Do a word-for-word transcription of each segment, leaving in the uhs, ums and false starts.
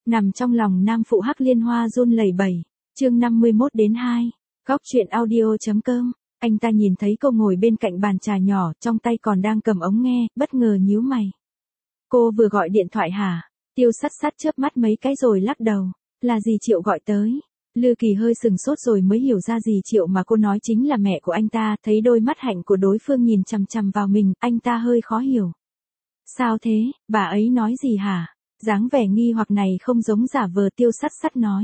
Nằm trong lòng nam phụ Hắc Liên Hoa run lẩy bẩy. Chương năm mươi mốt đến hai. Góc truyện audio chấm com. Anh ta nhìn thấy cô ngồi bên cạnh bàn trà nhỏ, trong tay còn đang cầm ống nghe, bất ngờ nhíu mày. Cô vừa gọi điện thoại hả? Tiêu Sắt Sắt chớp mắt mấy cái rồi lắc đầu. Là dì Triệu gọi tới. Lư Kỳ hơi sừng sốt rồi mới hiểu ra dì Triệu mà cô nói chính là mẹ của anh ta, thấy đôi mắt hạnh của đối phương nhìn chằm chằm vào mình, anh ta hơi khó hiểu. Sao thế, bà ấy nói gì hả? Dáng vẻ nghi hoặc này không giống giả vờ. Tiêu Sắt Sắt nói.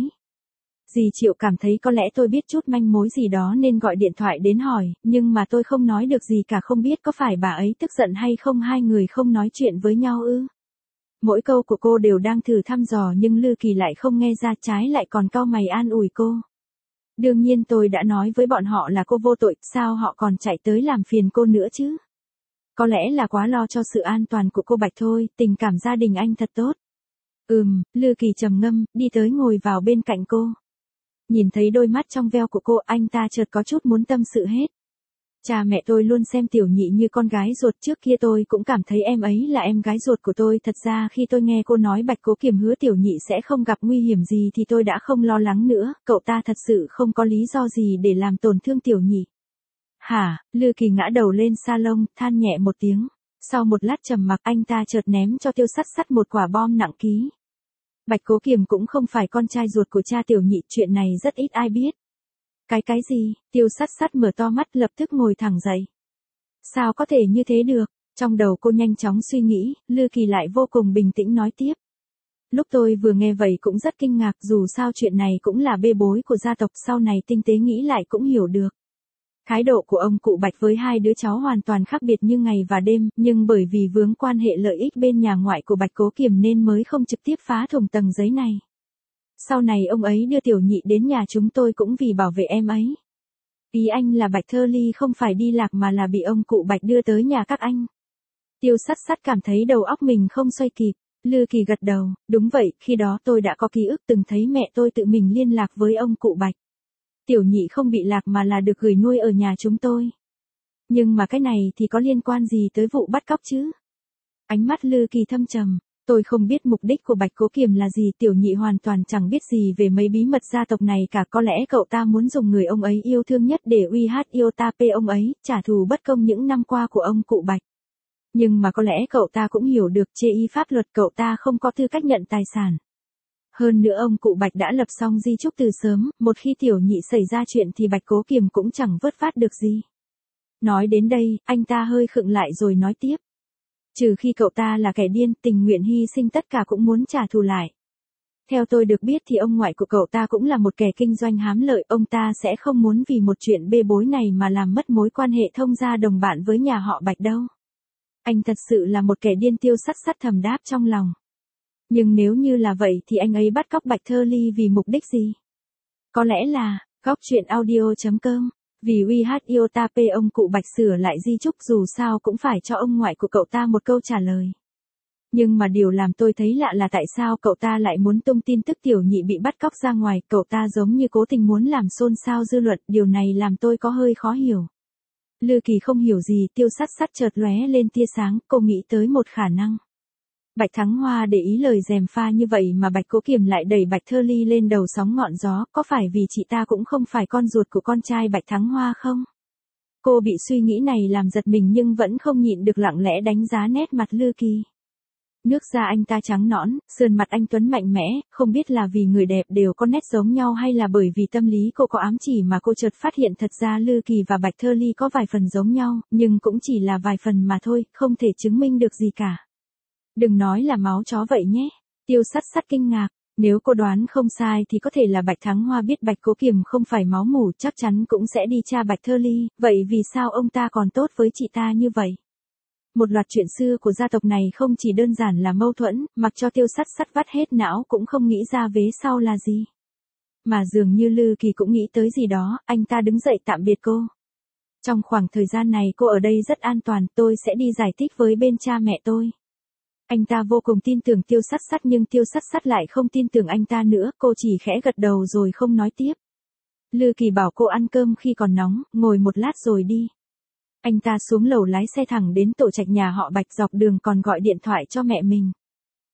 Dì Triệu cảm thấy có lẽ tôi biết chút manh mối gì đó nên gọi điện thoại đến hỏi, nhưng mà tôi không nói được gì cả, không biết có phải bà ấy tức giận hay không, hai người không nói chuyện với nhau ư? Mỗi câu của cô đều đang thử thăm dò nhưng Lư Kỳ lại không nghe ra, trái lại còn cau mày an ủi cô. Đương nhiên tôi đã nói với bọn họ là cô vô tội, sao họ còn chạy tới làm phiền cô nữa chứ? Có lẽ là quá lo cho sự an toàn của cô Bạch thôi, tình cảm gia đình anh thật tốt. Ừm, Lư Kỳ trầm ngâm, đi tới ngồi vào bên cạnh cô. Nhìn thấy đôi mắt trong veo của cô, anh ta chợt có chút muốn tâm sự hết. Cha mẹ tôi luôn xem Tiểu Nhị như con gái ruột, trước kia tôi cũng cảm thấy em ấy là em gái ruột của tôi, thật ra khi tôi nghe cô nói Bạch Cố Kiềm hứa Tiểu Nhị sẽ không gặp nguy hiểm gì thì tôi đã không lo lắng nữa, cậu ta thật sự không có lý do gì để làm tổn thương Tiểu Nhị. Hả? Lư Kỳ ngã đầu lên salon, than nhẹ một tiếng. Sau một lát trầm mặc, anh ta chợt ném cho Tiêu Sắt Sắt một quả bom nặng ký. Bạch Cố Kiềm cũng không phải con trai ruột của cha Tiểu Nhị, chuyện này rất ít ai biết. Cái cái gì? Tiêu Sắt Sắt mở to mắt, lập tức ngồi thẳng dậy. Sao có thể như thế được? Trong đầu cô nhanh chóng suy nghĩ, Lư Kỳ lại vô cùng bình tĩnh nói tiếp. Lúc tôi vừa nghe vậy cũng rất kinh ngạc, dù sao chuyện này cũng là bê bối của gia tộc, sau này tinh tế nghĩ lại cũng hiểu được. Thái độ của ông cụ Bạch với hai đứa cháu hoàn toàn khác biệt như ngày và đêm, nhưng bởi vì vướng quan hệ lợi ích bên nhà ngoại của Bạch Cố Kiềm nên mới không trực tiếp phá thủng tầng giấy này. Sau này ông ấy đưa Tiểu Nhị đến nhà chúng tôi cũng vì bảo vệ em ấy. Ý anh là Bạch Thơ Ly không phải đi lạc mà là bị ông cụ Bạch đưa tới nhà các anh. Tiêu Sắt Sắt cảm thấy đầu óc mình không xoay kịp. Lư Kỳ gật đầu, đúng vậy, khi đó tôi đã có ký ức từng thấy mẹ tôi tự mình liên lạc với ông cụ Bạch. Tiểu Nhị không bị lạc mà là được gửi nuôi ở nhà chúng tôi. Nhưng mà cái này thì có liên quan gì tới vụ bắt cóc chứ? Ánh mắt Lư Kỳ thâm trầm. Tôi không biết mục đích của Bạch Cố Kiềm là gì, Tiểu Nhị hoàn toàn chẳng biết gì về mấy bí mật gia tộc này cả, có lẽ cậu ta muốn dùng người ông ấy yêu thương nhất để uy hát yêu ta pe ông ấy, trả thù bất công những năm qua của ông cụ Bạch. Nhưng mà có lẽ cậu ta cũng hiểu được chê y pháp luật, cậu ta không có tư cách nhận tài sản. Hơn nữa ông cụ Bạch đã lập xong di chúc từ sớm, một khi Tiểu Nhị xảy ra chuyện thì Bạch Cố Kiềm cũng chẳng vớt vát được gì. Nói đến đây, anh ta hơi khựng lại rồi nói tiếp. Trừ khi cậu ta là kẻ điên, tình nguyện hy sinh tất cả cũng muốn trả thù lại. Theo tôi được biết thì ông ngoại của cậu ta cũng là một kẻ kinh doanh hám lợi, ông ta sẽ không muốn vì một chuyện bê bối này mà làm mất mối quan hệ thông gia đồng bạn với nhà họ Bạch đâu. Anh thật sự là một kẻ điên, Tiêu Sắt Sắt thầm đáp trong lòng. Nhưng nếu như là vậy thì anh ấy bắt cóc Bạch Thơ Ly vì mục đích gì? Có lẽ là, góc truyện audio chấm com. Vì uy hát yêu ta pe ông cụ Bạch sửa lại di chúc, dù sao cũng phải cho ông ngoại của cậu ta một câu trả lời. Nhưng mà điều làm tôi thấy lạ là tại sao cậu ta lại muốn tung tin tức Tiểu Nhị bị bắt cóc ra ngoài, cậu ta giống như cố tình muốn làm xôn xao dư luận, điều này làm tôi có hơi khó hiểu. Lư Kỳ không hiểu gì, Tiêu Sắt Sắt chợt lóe lên tia sáng, cô nghĩ tới một khả năng. Bạch Thắng Hoa để ý lời gièm pha như vậy mà Bạch Cố Kiềm lại đẩy Bạch Thơ Ly lên đầu sóng ngọn gió, có phải vì chị ta cũng không phải con ruột của con trai Bạch Thắng Hoa không? Cô bị suy nghĩ này làm giật mình nhưng vẫn không nhịn được lặng lẽ đánh giá nét mặt Lư Kỳ. Nước da anh ta trắng nõn, sườn mặt anh tuấn mạnh mẽ, không biết là vì người đẹp đều có nét giống nhau hay là bởi vì tâm lý cô có ám chỉ mà cô chợt phát hiện thật ra Lư Kỳ và Bạch Thơ Ly có vài phần giống nhau, nhưng cũng chỉ là vài phần mà thôi, không thể chứng minh được gì cả. Đừng nói là máu chó vậy nhé. Tiêu Sắt Sắt kinh ngạc. Nếu cô đoán không sai thì có thể là Bạch Thắng Hoa biết Bạch Cố Kiềm không phải máu mủ, chắc chắn cũng sẽ đi tra Bạch Thơ Ly, vậy vì sao ông ta còn tốt với chị ta như vậy? Một loạt chuyện xưa của gia tộc này không chỉ đơn giản là mâu thuẫn, mặc cho Tiêu Sắt Sắt vắt hết não cũng không nghĩ ra vế sau là gì. Mà dường như Lư Kỳ cũng nghĩ tới gì đó, anh ta đứng dậy tạm biệt cô. Trong khoảng thời gian này cô ở đây rất an toàn, tôi sẽ đi giải thích với bên cha mẹ tôi. Anh ta vô cùng tin tưởng Tiêu Sắt Sắt nhưng Tiêu Sắt Sắt lại không tin tưởng anh ta nữa, cô chỉ khẽ gật đầu rồi không nói tiếp. Lư Kỳ bảo cô ăn cơm khi còn nóng, ngồi một lát rồi đi. Anh ta xuống lầu lái xe thẳng đến tổ trạch nhà họ Bạch, dọc đường còn gọi điện thoại cho mẹ mình.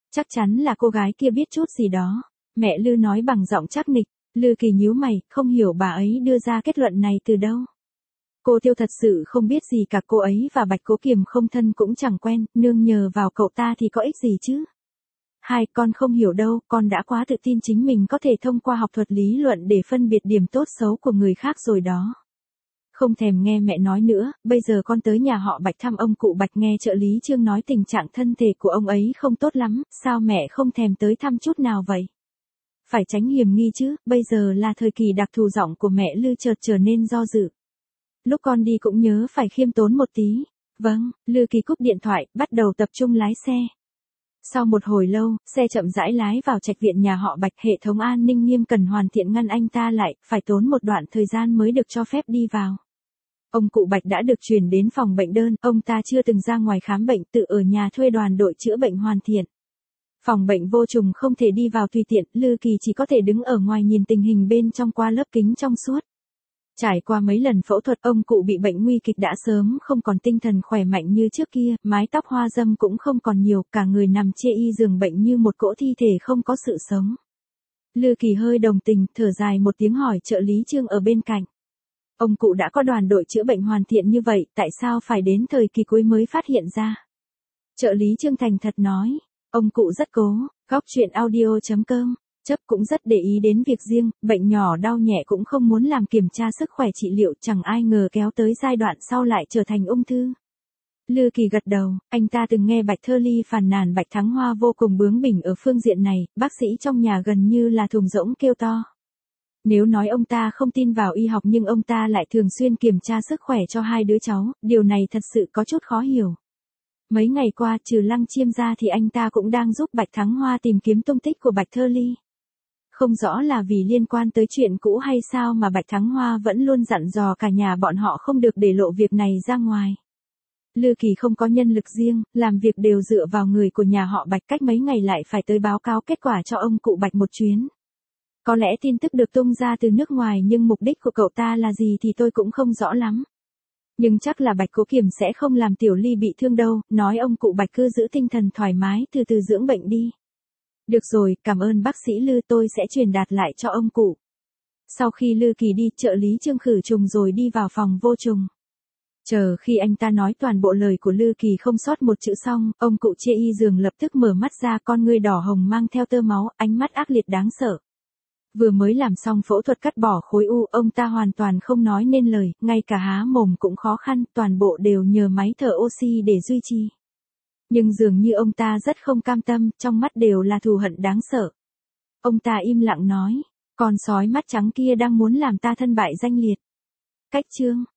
Chắc chắn là cô gái kia biết chút gì đó. Mẹ Lư nói bằng giọng chắc nịch. Lư Kỳ nhíu mày, không hiểu bà ấy đưa ra kết luận này từ đâu. Cô Tiêu thật sự không biết gì cả, cô ấy và Bạch Cố Kiềm không thân cũng chẳng quen, nương nhờ vào cậu ta thì có ích gì chứ. Hai, con không hiểu đâu, con đã quá tự tin chính mình có thể thông qua học thuật lý luận để phân biệt điểm tốt xấu của người khác rồi đó. Không thèm nghe mẹ nói nữa, bây giờ con tới nhà họ Bạch thăm ông cụ Bạch, nghe trợ lý Trương nói tình trạng thân thể của ông ấy không tốt lắm, sao mẹ không thèm tới thăm chút nào vậy? Phải tránh hiểm nghi chứ, bây giờ là thời kỳ đặc thù. Giọng của mẹ Lư chợt trở nên do dự. Lúc con đi cũng nhớ phải khiêm tốn một tí. Vâng, Lư Kỳ cúp điện thoại, bắt đầu tập trung lái xe. Sau một hồi lâu, xe chậm rãi lái vào trạch viện nhà họ Bạch, hệ thống an ninh nghiêm cần hoàn thiện ngăn anh ta lại, phải tốn một đoạn thời gian mới được cho phép đi vào. Ông cụ Bạch đã được chuyển đến phòng bệnh đơn, ông ta chưa từng ra ngoài khám bệnh, tự ở nhà thuê đoàn đội chữa bệnh hoàn thiện. Phòng bệnh vô trùng không thể đi vào tùy tiện, Lư Kỳ chỉ có thể đứng ở ngoài nhìn tình hình bên trong qua lớp kính trong suốt. Trải qua mấy lần phẫu thuật, ông cụ bị bệnh nguy kịch, đã sớm không còn tinh thần khỏe mạnh như trước kia, mái tóc hoa râm cũng không còn nhiều, cả người nằm chê y giường bệnh như một cỗ thi thể không có sự sống. Lư Kỳ hơi đồng tình, thở dài một tiếng hỏi trợ lý Trương ở bên cạnh. Ông cụ đã có đoàn đội chữa bệnh hoàn thiện như vậy, tại sao phải đến thời kỳ cuối mới phát hiện ra? Trợ lý Trương thành thật nói, ông cụ rất cố, góc chuyện audio chấm com. Chấp cũng rất để ý đến việc riêng, bệnh nhỏ đau nhẹ cũng không muốn làm kiểm tra sức khỏe trị liệu, chẳng ai ngờ kéo tới giai đoạn sau lại trở thành ung thư. Lư Kỳ gật đầu, anh ta từng nghe Bạch Thơ Ly phàn nàn Bạch Thắng Hoa vô cùng bướng bỉnh ở phương diện này, bác sĩ trong nhà gần như là thùng rỗng kêu to. Nếu nói ông ta không tin vào y học nhưng ông ta lại thường xuyên kiểm tra sức khỏe cho hai đứa cháu, điều này thật sự có chút khó hiểu. Mấy ngày qua trừ Lăng Chiêm ra thì anh ta cũng đang giúp Bạch Thắng Hoa tìm kiếm tung tích của Bạch Thơ Ly. Không rõ là vì liên quan tới chuyện cũ hay sao mà Bạch Thắng Hoa vẫn luôn dặn dò cả nhà bọn họ không được để lộ việc này ra ngoài. Lư Kỳ không có nhân lực riêng, làm việc đều dựa vào người của nhà họ Bạch, cách mấy ngày lại phải tới báo cáo kết quả cho ông cụ Bạch một chuyến. Có lẽ tin tức được tung ra từ nước ngoài nhưng mục đích của cậu ta là gì thì tôi cũng không rõ lắm. Nhưng chắc là Bạch Cố Kiềm sẽ không làm Tiểu Ly bị thương đâu, nói ông cụ Bạch cứ giữ tinh thần thoải mái, từ từ dưỡng bệnh đi. Được rồi, cảm ơn bác sĩ Lư, tôi sẽ truyền đạt lại cho ông cụ. Sau khi Lư Kỳ đi, trợ lý Trương khử trùng rồi đi vào phòng vô trùng. Chờ khi anh ta nói toàn bộ lời của Lư Kỳ không sót một chữ xong, ông cụ chê y giường lập tức mở mắt ra, con ngươi đỏ hồng mang theo tơ máu, ánh mắt ác liệt đáng sợ. Vừa mới làm xong phẫu thuật cắt bỏ khối u, ông ta hoàn toàn không nói nên lời, ngay cả há mồm cũng khó khăn, toàn bộ đều nhờ máy thở oxy để duy trì. Nhưng dường như ông ta rất không cam tâm, trong mắt đều là thù hận đáng sợ. Ông ta im lặng nói, con sói mắt trắng kia đang muốn làm ta thân bại danh liệt. Cách chương